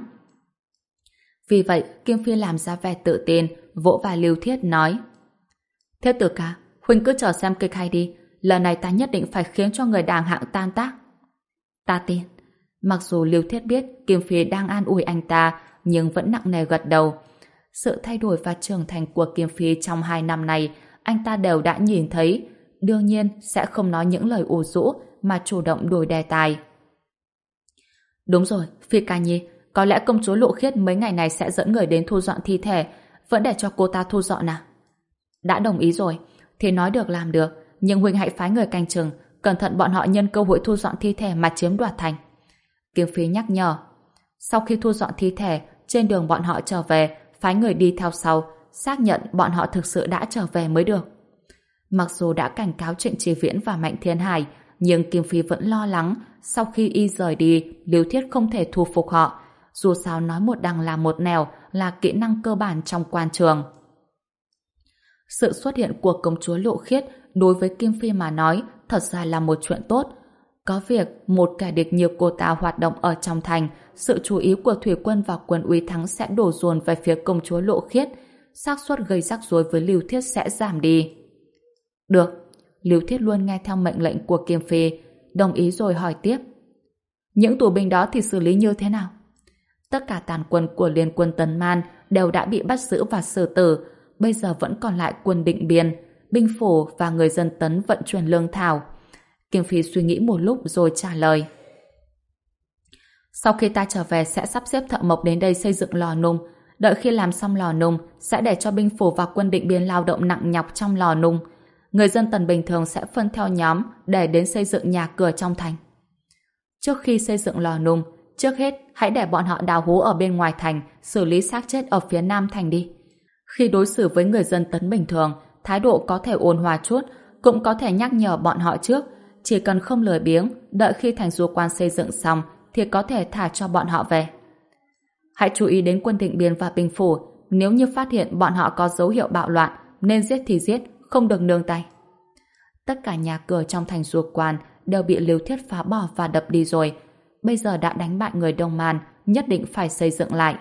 Vì vậy, Kim Phi làm ra vẻ tự tin, vỗ vai Lưu Thiết nói: Thiết tử ca, huynh cứ chờ xem kịch hay đi, lần này ta nhất định phải khiến cho người Đàng Hạng tan tác. Ta tin. Mặc dù Lưu Thiết biết Kim Phi đang an ủi anh ta, nhưng vẫn nặng nề gật đầu. Sự thay đổi và trưởng thành của Kim Phi trong hai năm này, anh ta đều đã nhìn thấy. Đương nhiên sẽ không nói những lời ủ rũ, mà chủ động đổi đề tài. Đúng rồi, Phi ca nhi, có lẽ công chúa Lộ Khiết mấy ngày này sẽ dẫn người đến thu dọn thi thể, vẫn để cho cô ta thu dọn à? Đã đồng ý rồi, thì nói được làm được, nhưng huynh hãy phái người canh chừng, cẩn thận bọn họ nhân cơ hội thu dọn thi thể mà chiếm đoạt thành. Kim Phi nhắc nhở. Sau khi thu dọn thi thể trên đường bọn họ trở về, phái người đi theo sau, xác nhận bọn họ thực sự đã trở về mới được. Mặc dù đã cảnh cáo Trịnh Chí Viễn và Mạnh Thiên Hải, nhưng Kim Phi vẫn lo lắng sau khi y rời đi, Lưu Thiết không thể thu phục họ. Dù sao nói một đằng là một nẻo là kỹ năng cơ bản trong quan trường. Sự xuất hiện của công chúa Lộ Khiết đối với Kim Phi mà nói thật ra là một chuyện tốt. Có việc một kẻ địch như cô ta hoạt động ở trong thành, sự chú ý của thủy quân và quân úy thắng sẽ đổ dồn về phía công chúa Lộ Khiết, xác suất gây rắc rối với Lưu Thiết sẽ giảm đi. Được, Lưu Thiết luôn nghe theo mệnh lệnh của Kim Phi, đồng ý rồi hỏi tiếp. Những tù binh đó thì xử lý như thế nào? Tất cả tàn quân của liên quân Tấn Man đều đã bị bắt giữ và xử tử, bây giờ vẫn còn lại quân Định Biên, binh phủ và người dân Tấn vận chuyển lương thảo. Kim Phi suy nghĩ một lúc rồi trả lời. Sau khi ta trở về sẽ sắp xếp thợ mộc đến đây xây dựng lò nung, đợi khi làm xong lò nung sẽ để cho binh phủ và quân Định Biên lao động nặng nhọc trong lò nung. Người dân Tần bình thường sẽ phân theo nhóm để đến xây dựng nhà cửa trong thành. Trước khi xây dựng lò nung, trước hết hãy để bọn họ đào hố ở bên ngoài thành, xử lý xác chết ở phía nam thành đi. Khi đối xử với người dân Tấn bình thường, thái độ có thể ôn hòa chút, cũng có thể nhắc nhở bọn họ trước, chỉ cần không lười biếng, đợi khi thành du quan xây dựng xong thì có thể thả cho bọn họ về. Hãy chú ý đến quân Định Biên và binh phủ, nếu như phát hiện bọn họ có dấu hiệu bạo loạn, nên giết thì giết, không được nương tay. Tất cả nhà cửa trong thành du quan đều bị Lưu Thiết phá bỏ và đập đi rồi, bây giờ đã đánh bại người Đông Man, nhất định phải xây dựng lại.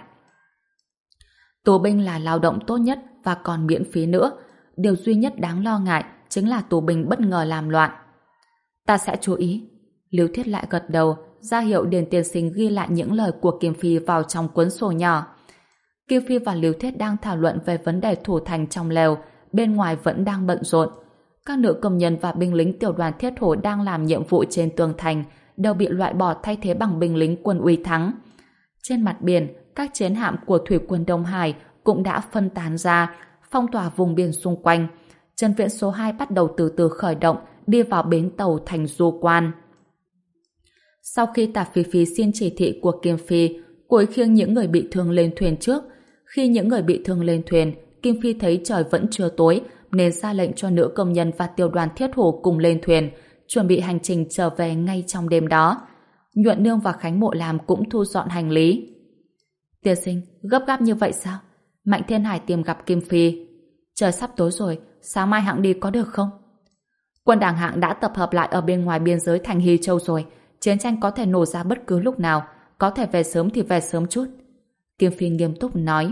Tù binh là lao động tốt nhất và còn miễn phí nữa, điều duy nhất đáng lo ngại chính là tù binh bất ngờ làm loạn. Ta sẽ chú ý. Lưu Thiết lại gật đầu, ra hiệu Điền tiên sinh ghi lại những lời của Kim Phi vào trong cuốn sổ nhỏ. Kim Phi và Lưu Thiết đang thảo luận về vấn đề thủ thành trong lều, bên ngoài vẫn đang bận rộn. Các nữ công nhân và binh lính tiểu đoàn thiết hổ đang làm nhiệm vụ trên tường thành đều bị loại bỏ thay thế bằng binh lính quân úy thắng. Trên mặt biển, các chiến hạm của thủy quân Đông Hải cũng đã phân tán ra, phong tỏa vùng biển xung quanh. Trần viện số hai bắt đầu từ từ khởi động, đi vào bến tàu thành du quan. Sau khi Tả Phi Phi xin chỉ thị của Kim Phi, cô ấy khiêng những người bị thương lên thuyền trước. Khi những người bị thương lên thuyền, Kim Phi thấy trời vẫn chưa tối, nên ra lệnh cho nữ công nhân và tiểu đoàn thiết hổ cùng lên thuyền, chuẩn bị hành trình trở về ngay trong đêm đó. Nhuận Nương và Khánh Mộ Lam cũng thu dọn hành lý. Tiên sinh, gấp gáp như vậy sao? Mạnh Thiên Hải tìm gặp Kim Phi. Trời sắp tối rồi, sáng mai hãng đi có được không? Quân đảng hạng đã tập hợp lại ở bên ngoài biên giới thành Hy Châu rồi, chiến tranh có thể nổ ra bất cứ lúc nào, có thể về sớm thì về sớm chút. Kim Phi nghiêm túc nói.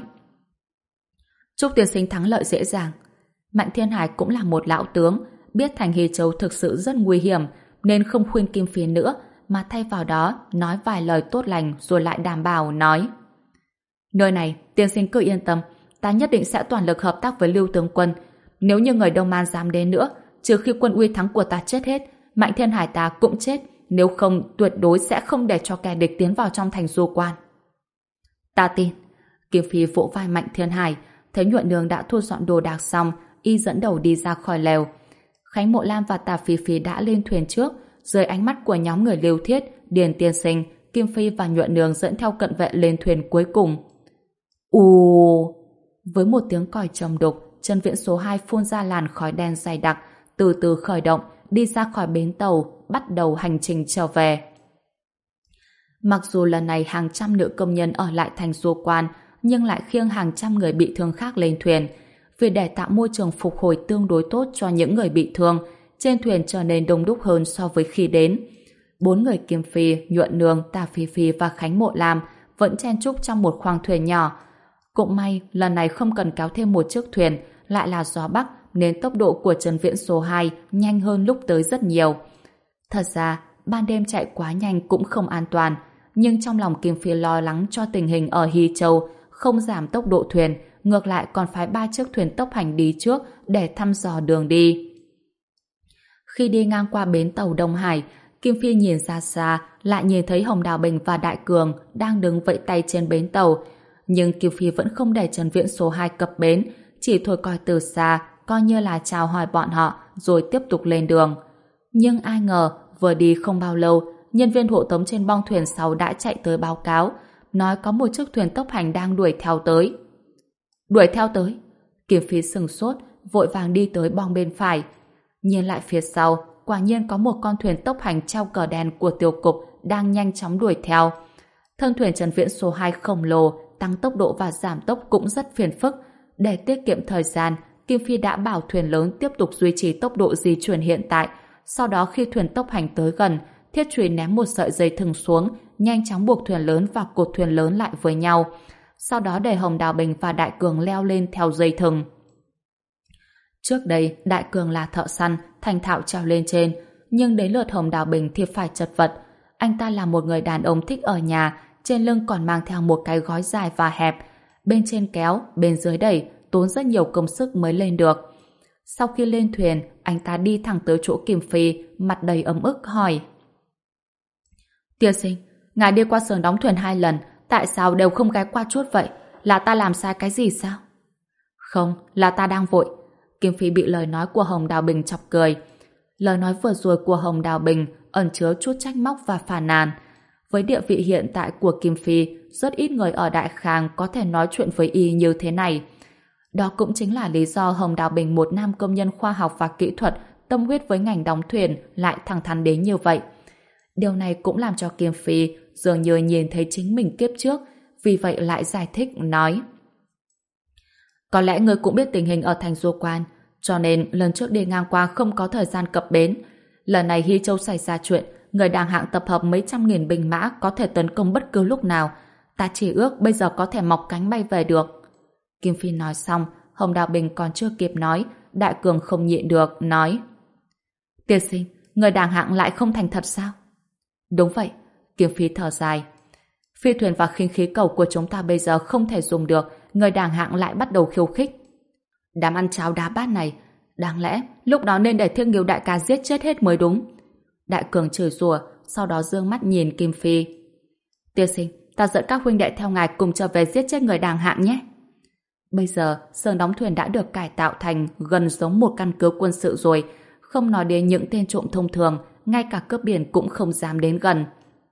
Chúc tiên sinh thắng lợi dễ dàng. Mạnh Thiên Hải cũng là một lão tướng, biết thành Hy Châu thực sự rất nguy hiểm, nên không khuyên Kim Phi nữa, mà thay vào đó nói vài lời tốt lành rồi lại đảm bảo nói. Nơi này, tiên sinh cứ yên tâm, ta nhất định sẽ toàn lực hợp tác với Lưu tướng quân. Nếu như người Đông Man dám đến nữa, trừ khi quân uy thắng của ta chết hết, Mạnh Thiên Hải ta cũng chết, nếu không tuyệt đối sẽ không để cho kẻ địch tiến vào trong thành du quan. Ta tin. Kim Phi vỗ vai Mạnh Thiên Hải, thấy Nhuận Nương đã thu dọn đồ đạc xong, y dẫn đầu đi ra khỏi lều. Khánh Mộ Lam và Tả Phi Phi đã lên thuyền trước, dưới ánh mắt của nhóm người Lưu Thiết, Điền tiên sinh, Kim Phi và Nhuận Nương dẫn theo cận vệ lên thuyền cuối cùng. Ù! Với một tiếng còi trầm đục, chân viễn số hai phun ra làn khói đen dày đặc, từ từ khởi động, đi ra khỏi bến tàu, bắt đầu hành trình trở về. Mặc dù lần này hàng trăm nữ công nhân ở lại thành du quan, nhưng lại khiêng hàng trăm người bị thương khác lên thuyền. Vì để tạo môi trường phục hồi tương đối tốt cho những người bị thương, trên thuyền trở nên đông đúc hơn so với khi đến. Bốn người Kim Phi, Nhuận Nương, Tả Phi Phi và Khánh Mộ Lam vẫn chen chúc trong một khoang thuyền nhỏ. Cũng may, lần này không cần kéo thêm một chiếc thuyền, lại là gió Bắc, nên tốc độ của Trần Viễn số hai nhanh hơn lúc tới rất nhiều. Thật ra, ban đêm chạy quá nhanh cũng không an toàn, nhưng trong lòng Kim Phi lo lắng cho tình hình ở Hy Châu, không giảm tốc độ thuyền, ngược lại còn phái ba chiếc thuyền tốc hành đi trước để thăm dò đường đi. Khi đi ngang qua bến tàu Đông Hải, Kim Phi nhìn ra xa, lại nhìn thấy Hồng Đào Bình và Đại Cường đang đứng vẫy tay trên bến tàu. Nhưng Kim Phi vẫn không để Trần Viễn số hai cập bến, chỉ thôi coi từ xa, coi như là chào hỏi bọn họ, rồi tiếp tục lên đường. Nhưng ai ngờ, vừa đi không bao lâu, nhân viên hộ tống trên bong thuyền sau đã chạy tới báo cáo. nói có một chiếc thuyền tốc hành đang đuổi theo tới. Đuổi theo tới? Kim Phi sừng sốt, vội vàng đi tới bong bên phải. Nhìn lại phía sau, quả nhiên có một con thuyền tốc hành treo cờ đen của tiêu cục đang nhanh chóng đuổi theo. Thân thuyền Trần Viễn số hai khổng lồ, tăng tốc độ và giảm tốc cũng rất phiền phức. Để tiết kiệm thời gian, Kim Phi đã bảo thuyền lớn tiếp tục duy trì tốc độ di chuyển hiện tại. Sau đó khi thuyền tốc hành tới gần, Thiết Trùy ném một sợi dây thừng xuống, nhanh chóng buộc thuyền lớn và cột thuyền lớn lại với nhau. Sau đó để Hồng Đào Bình và Đại Cường leo lên theo dây thừng. Trước đây, Đại Cường là thợ săn, thành thạo trèo lên trên, nhưng đến lượt Hồng Đào Bình thì phải chật vật. Anh ta là một người đàn ông thích ở nhà, trên lưng còn mang theo một cái gói dài và hẹp, bên trên kéo, bên dưới đẩy, tốn rất nhiều công sức mới lên được. Sau khi lên thuyền, anh ta đi thẳng tới chỗ Kim Phi, mặt đầy ấm ức hỏi: Tiên sinh, ngài đi qua xưởng đóng thuyền hai lần, tại sao đều không ghé qua chút vậy? Là ta làm sai cái gì sao? Không, là ta đang vội. Kim Phi bị lời nói của Hồng Đào Bình chọc cười. Lời nói vừa rồi của Hồng Đào Bình ẩn chứa chút trách móc và phàn nàn. Với địa vị hiện tại của Kim Phi, rất ít người ở Đại Khang có thể nói chuyện với y như thế này. Đó cũng chính là lý do Hồng Đào Bình, một nam công nhân khoa học và kỹ thuật, tâm huyết với ngành đóng thuyền, lại thẳng thắn đến như vậy. Điều này cũng làm cho Kim Phi dường như nhìn thấy chính mình kiếp trước, vì vậy lại giải thích nói: Có lẽ ngươi cũng biết tình hình ở thành Du Quan, cho nên lần trước đi ngang qua không có thời gian cập bến. Lần này Hy Châu xảy ra chuyện, người đàng hạng tập hợp mấy trăm nghìn binh mã có thể tấn công bất cứ lúc nào. Ta chỉ ước bây giờ có thể mọc cánh bay về được. Kim Phi nói xong, Hồng Đào Bình còn chưa kịp nói, Đại Cường không nhịn được, nói: Tiên sinh, người đàng hạng lại không thành thật sao? Đúng vậy. Kim Phi thở dài. Phi thuyền và khinh khí cầu của chúng ta bây giờ không thể dùng được, người đàng hạng lại bắt đầu khiêu khích. Đám ăn cháo đá bát này, đáng lẽ lúc đó nên để Thiên Nghiêu đại ca giết chết hết mới đúng. Đại Cường chửi rủa, sau đó dương mắt nhìn Kim Phi. Tiên sinh, ta dẫn các huynh đệ theo ngài cùng trở về giết chết người đàng hạng nhé. Bây giờ, xưởng đóng thuyền đã được cải tạo thành gần giống một căn cứ quân sự rồi, không nói đến những tên trộm thông thường, ngay cả cướp biển cũng không dám đến gần.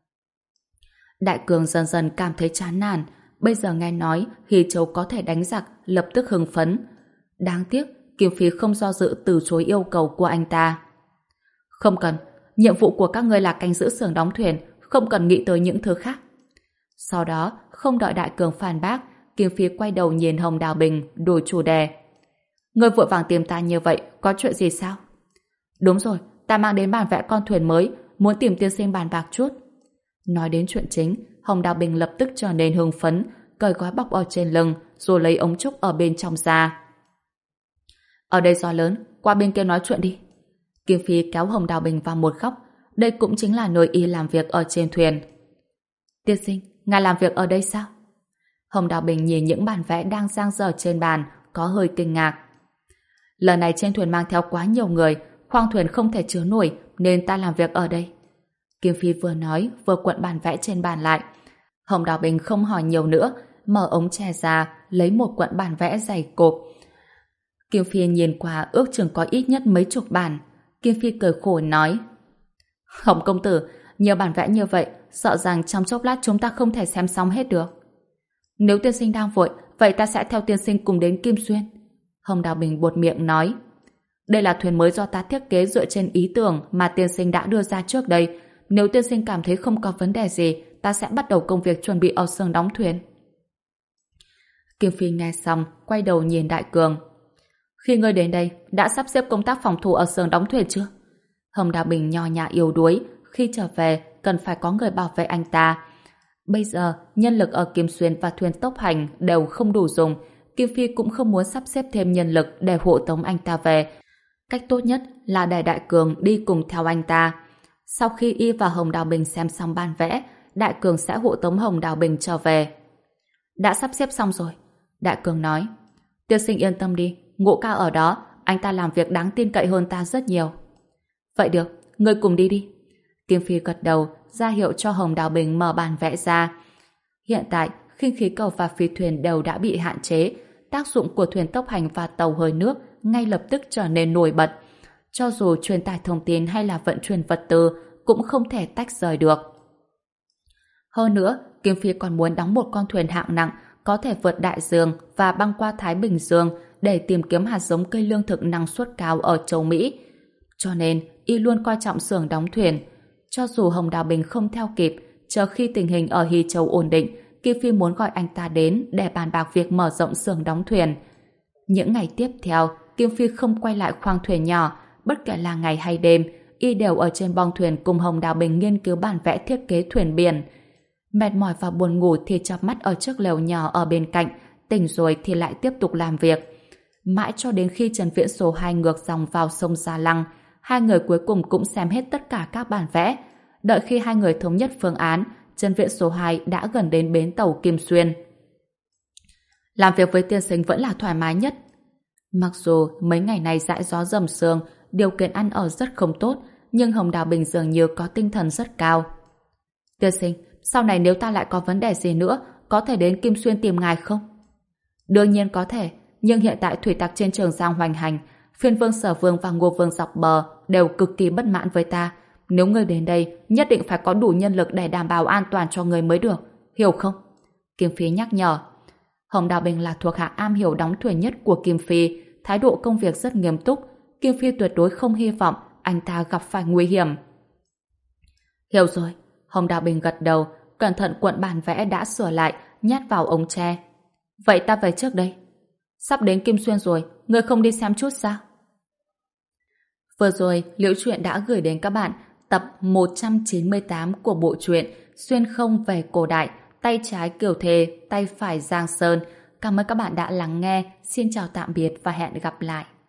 Đại Cường dần dần cảm thấy chán nản, bây giờ nghe nói Hy Châu có thể đánh giặc, lập tức hưng phấn. Đáng tiếc, Kim Phi không do dự từ chối yêu cầu của anh ta. Không cần, nhiệm vụ của các ngươi là canh giữ xưởng đóng thuyền, không cần nghĩ tới những thứ khác. Sau đó, không đợi Đại Cường phản bác, Kim Phi quay đầu nhìn Hồng Đào Bình, đổi chủ đề. Ngươi vội vàng tìm ta như vậy, có chuyện gì sao? Đúng rồi, ta mang đến bản vẽ con thuyền mới, muốn tìm tiên sinh bàn bạc chút. Nói đến chuyện chính, Hồng Đào Bình lập tức trở nên hưng phấn, cởi gói bọc ở trên lưng, rồi lấy ống trúc ở bên trong ra. Ở đây gió lớn, qua bên kia nói chuyện đi. Kim Phi kéo Hồng Đào Bình vào một góc, đây cũng chính là nơi y làm việc ở trên thuyền. Tiên sinh, ngài làm việc ở đây sao? Hồng Đào Bình nhìn những bản vẽ đang dang dở trên bàn, có hơi kinh ngạc. Lần này trên thuyền mang theo quá nhiều người, khoang thuyền không thể chứa nổi, nên ta làm việc ở đây. Kim Phi vừa nói, vừa cuộn bản vẽ trên bàn lại. Hồng Đào Bình không hỏi nhiều nữa, mở ống tre ra, lấy một cuộn bản vẽ dày cộp. Kim Phi nhìn qua ước chừng có ít nhất mấy chục bản. Kim Phi cười khổ nói: Hồng công tử, nhiều bản vẽ như vậy, sợ rằng trong chốc lát chúng ta không thể xem xong hết được. Nếu tiên sinh đang vội, vậy ta sẽ theo tiên sinh cùng đến Kim Xuyên. Hồng Đào Bình buột miệng nói: Đây là thuyền mới do ta thiết kế dựa trên ý tưởng mà tiên sinh đã đưa ra trước đây. Nếu tiên sinh cảm thấy không có vấn đề gì, ta sẽ bắt đầu công việc chuẩn bị ở xưởng đóng thuyền. Kim Phi nghe xong, quay đầu nhìn Đại Cường. Khi ngươi đến đây, đã sắp xếp công tác phòng thủ ở xưởng đóng thuyền chưa? Hồng Đào Bình nho nhã yếu đuối, khi trở về cần phải có người bảo vệ anh ta. Bây giờ, nhân lực ở Kim Xuyên và thuyền tốc hành đều không đủ dùng. Kim Phi cũng không muốn sắp xếp thêm nhân lực để hộ tống anh ta về. Cách tốt nhất là để Đại Cường đi cùng theo anh ta. Sau khi y và Hồng Đào Bình xem xong bản vẽ, Đại Cường sẽ hộ tống Hồng Đào Bình trở về. Đã sắp xếp xong rồi. Đại Cường nói: Tiên sinh yên tâm đi, Ngũ Ca ở đó, anh ta làm việc đáng tin cậy hơn ta rất nhiều. Vậy được, ngươi cùng đi đi. Kim Phi gật đầu, ra hiệu cho Hồng Đào Bình mở bản vẽ ra. Hiện tại, khinh khí cầu và phi thuyền đều đã bị hạn chế, tác dụng của thuyền tốc hành và tàu hơi nước ngay lập tức trở nên nổi bật. Cho dù truyền tải thông tin hay là vận chuyển vật tư cũng không thể tách rời được. Hơn nữa, Kim Phi còn muốn đóng một con thuyền hạng nặng có thể vượt đại dương và băng qua Thái Bình Dương để tìm kiếm hạt giống cây lương thực năng suất cao ở châu Mỹ. Cho nên, y luôn coi trọng xưởng đóng thuyền. Cho dù Hồng Đào Bình không theo kịp, chờ khi tình hình ở Hy Châu ổn định, Kim Phi muốn gọi anh ta đến để bàn bạc việc mở rộng xưởng đóng thuyền. Những ngày tiếp theo, Kim Phi không quay lại khoang thuyền nhỏ, bất kể là ngày hay đêm, y đều ở trên bong thuyền cùng Hồng Đào Bình nghiên cứu bản vẽ thiết kế thuyền biển. Mệt mỏi và buồn ngủ thì chợp mắt ở chiếc lều nhỏ ở bên cạnh, tỉnh rồi thì lại tiếp tục làm việc. Mãi cho đến khi Trần Viễn số hai ngược dòng vào sông Gia Lăng, hai người cuối cùng cũng xem hết tất cả các bản vẽ. Đợi khi hai người thống nhất phương án, Trần Viễn số hai đã gần đến bến tàu Kim Xuyên. Làm việc với tiên sinh vẫn là thoải mái nhất. Mặc dù mấy ngày này dãi gió dầm sương, điều kiện ăn ở rất không tốt, nhưng Hồng Đào Bình dường như có tinh thần rất cao. Tiên sinh, sau này nếu ta lại có vấn đề gì nữa, có thể đến Kim Xuyên tìm ngài không? Đương nhiên có thể, nhưng hiện tại thủy tặc trên Trường Giang hoành hành, Phiên Vương Sở Vương và Ngô Vương dọc bờ đều cực kỳ bất mãn với ta. Nếu ngươi đến đây, nhất định phải có đủ nhân lực để đảm bảo an toàn cho ngươi mới được, hiểu không? Kim Phi nhắc nhở. Hồng Đào Bình là thuộc hạ am hiểu đóng thuyền nhất của Kim Phi, thái độ công việc rất nghiêm túc. Kim Phi tuyệt đối không hy vọng anh ta gặp phải nguy hiểm. Hiểu rồi. Hồng Đào Bình gật đầu, cẩn thận cuộn bản vẽ đã sửa lại, nhét vào ống tre. Vậy ta về trước đây. Sắp đến Kim Xuyên rồi, ngươi không đi xem chút sao? Vừa rồi, Liễu Chuyện đã gửi đến các bạn tập một trăm chín mươi tám của bộ truyện Xuyên không về cổ đại, tay trái Kiều Thề, tay phải Giang Sơn. Cảm ơn các bạn đã lắng nghe. Xin chào tạm biệt và hẹn gặp lại.